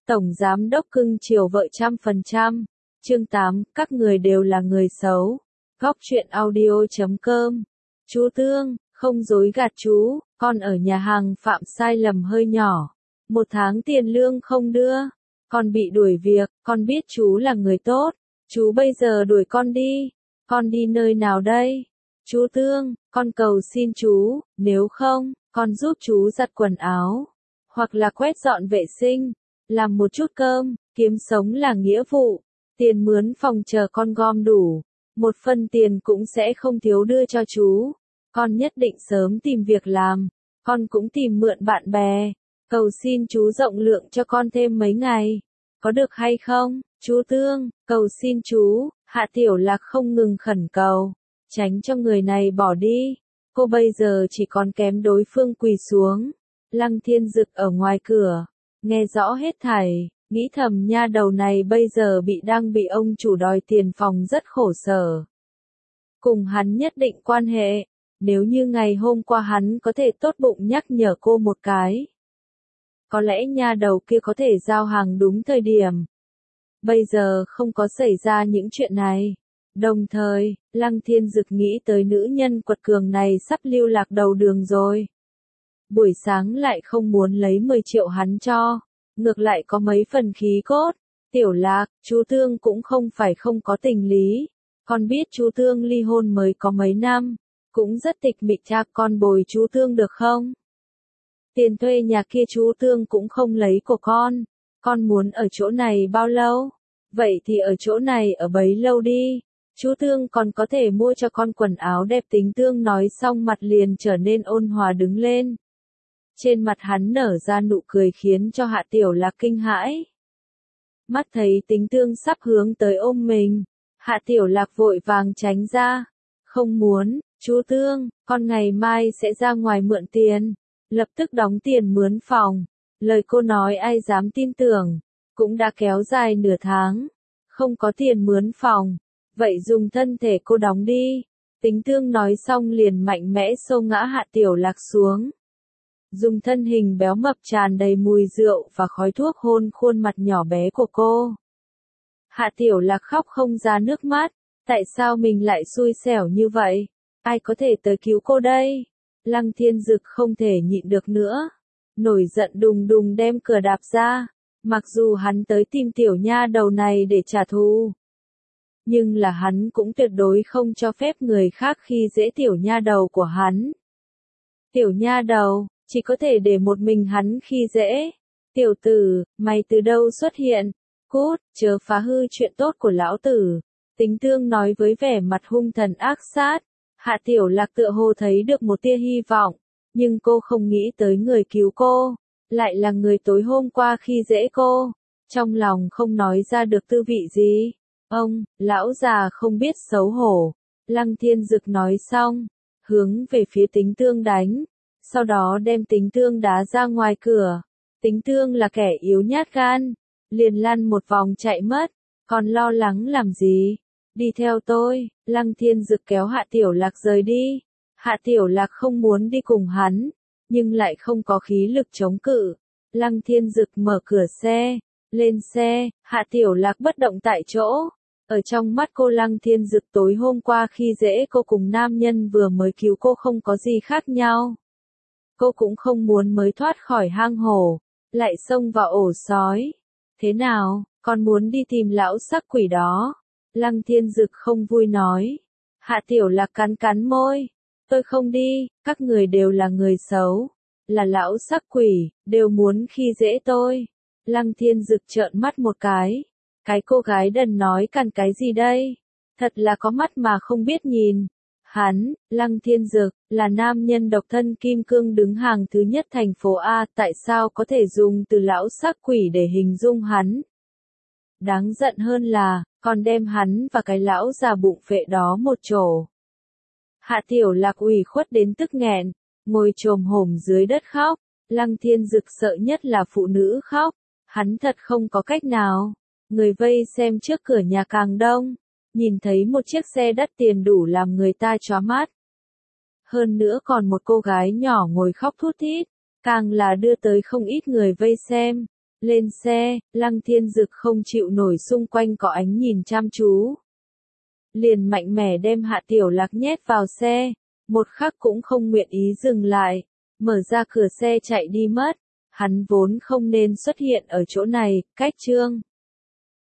Tổng Giám đốc cưng chiều vợ 100%. Chương 8, các người đều là người xấu. Góc truyện audio.com. Chú Tương, không dối gạt chú, con ở nhà hàng phạm sai lầm hơi nhỏ. 1 tháng tiền lương không đưa. Con bị đuổi việc, con biết chú là người tốt. Chú bây giờ đuổi con đi. Con đi nơi nào đây? Chú Tương, con cầu xin chú, nếu không, con giúp chú giặt quần áo. Hoặc là quét dọn vệ sinh. Làm một chút cơm, kiếm sống là nghĩa vụ. Tiền mướn phòng chờ con gom đủ. 1 phần tiền cũng sẽ không thiếu đưa cho chú. Con nhất định sớm tìm việc làm. Con cũng tìm mượn bạn bè. Cầu xin chú rộng lượng cho con thêm mấy ngày. Có được hay không, chú Tương? Cầu xin chú. Hạ Tiểu Lạc không ngừng khẩn cầu. Tránh cho người này bỏ đi. Cô bây giờ chỉ còn kém đối phương quỳ xuống. Lăng Thiên Dực ở ngoài cửa. Nghe rõ hết thảy. Nghĩ thầm nha đầu này bây giờ đang bị ông chủ đòi tiền phòng rất khổ sở. Cùng hắn nhất định quan hệ. Nếu như ngày hôm qua hắn có thể tốt bụng nhắc nhở cô một cái. Có lẽ nha đầu kia có thể giao hàng đúng thời điểm. Bây giờ không có xảy ra những chuyện này. Đồng thời, Lăng Thiên Dực nghĩ tới nữ nhân quật cường này sắp lưu lạc đầu đường rồi. Buổi sáng lại không muốn lấy 10 triệu hắn cho. Ngược lại có mấy phần khí cốt. Tiểu Lạc, chú Tương cũng không phải không có tình lý. Con biết chú Tương ly hôn mới có mấy năm. Cũng rất tịch mịch, cha con bồi chú Tương được không? Tiền thuê nhà kia chú Tương cũng không lấy của con. Con muốn ở chỗ này bao lâu? Vậy thì ở chỗ này ở bấy lâu đi. Chú Tương còn có thể mua cho con quần áo đẹp. Tính Tương nói xong mặt liền trở nên ôn hòa đứng lên. Trên mặt hắn nở ra nụ cười khiến cho Hạ Tiểu Lạc kinh hãi. Mắt thấy Tính Tương sắp hướng tới ôm mình. Hạ Tiểu Lạc vội vàng tránh ra. Không muốn, chú Tương, con ngày mai sẽ ra ngoài mượn tiền. Lập tức đóng tiền mướn phòng. Lời cô nói ai dám tin tưởng. Cũng đã kéo dài nửa tháng. Không có tiền mướn phòng. Vậy dùng thân thể cô đóng đi. Tính Tương nói xong liền mạnh mẽ xô ngã Hạ Tiểu Lạc xuống. Dùng thân hình béo mập tràn đầy mùi rượu và khói thuốc hôn khuôn mặt nhỏ bé của cô. Hạ Tiểu Lạc khóc không ra nước mắt. Tại sao mình lại xui xẻo như vậy? Ai có thể tới cứu cô đây? Lăng Thiên Dực không thể nhịn được nữa. Nổi giận đùng đùng đem cửa đạp ra. Mặc dù hắn tới tìm tiểu nha đầu này để trả thù. Nhưng là hắn cũng tuyệt đối không cho phép người khác khi dễ tiểu nha đầu của hắn. Tiểu nha đầu, chỉ có thể để một mình hắn khi dễ. Tiểu tử, mày từ đâu xuất hiện? Cút, chớ phá hư chuyện tốt của lão tử. Tính Tương nói với vẻ mặt hung thần ác sát. Hạ Tiểu Lạc tựa hồ thấy được một tia hy vọng. Nhưng cô không nghĩ tới người cứu cô. Lại là người tối hôm qua khi dễ cô. Trong lòng không nói ra được tư vị gì. Ông, lão già không biết xấu hổ. Lăng Thiên Dực nói xong. Hướng về phía Tính Tương đánh. Sau đó đem Tính Tương đá ra ngoài cửa. Tính Tương là kẻ yếu nhát gan. Liền lăn một vòng chạy mất. Còn lo lắng làm gì? Đi theo tôi. Lăng Thiên Dực kéo Hạ Tiểu Lạc rời đi. Hạ Tiểu Lạc không muốn đi cùng hắn. Nhưng lại không có khí lực chống cự. Lăng Thiên Dực mở cửa xe. Lên xe. Hạ Tiểu Lạc bất động tại chỗ. Ở trong mắt cô Lăng Thiên Dực tối hôm qua khi dễ cô cùng nam nhân vừa mới cứu cô không có gì khác nhau. Cô cũng không muốn mới thoát khỏi hang hổ. Lại xông vào ổ sói. Thế nào, con muốn đi tìm lão sắc quỷ đó? Lăng Thiên Dực không vui nói. Hạ Tiểu Lạc cắn cắn môi. Tôi không đi, các người đều là người xấu. Là lão sắc quỷ, đều muốn khi dễ tôi. Lăng Thiên Dực trợn mắt một cái. Cái cô gái đần nói cằn cái gì đây? Thật là có mắt mà không biết nhìn. Hắn, Lăng Thiên Dực, là nam nhân độc thân kim cương đứng hàng thứ nhất thành phố A. Tại sao có thể dùng từ lão sắc quỷ để hình dung hắn? Đáng giận hơn là, còn đem hắn và cái lão già bụng phệ đó một chỗ. Hạ Tiểu Lạc ủy khuất đến tức nghẹn, ngồi chồm hổm dưới đất khóc. Lăng Thiên Dực sợ nhất là phụ nữ khóc. Hắn thật không có cách nào. Người vây xem trước cửa nhà càng đông. Nhìn thấy một chiếc xe đắt tiền đủ làm người ta chóa mắt. Hơn nữa còn một cô gái nhỏ ngồi khóc thút thít. Càng là đưa tới không ít người vây xem. Lên xe, Lăng Thiên Dực không chịu nổi xung quanh có ánh nhìn chăm chú. Liền mạnh mẽ đem Hạ Tiểu Lạc nhét vào xe, một khắc cũng không nguyện ý dừng lại, mở ra cửa xe chạy đi mất. Hắn vốn không nên xuất hiện ở chỗ này, cách Trương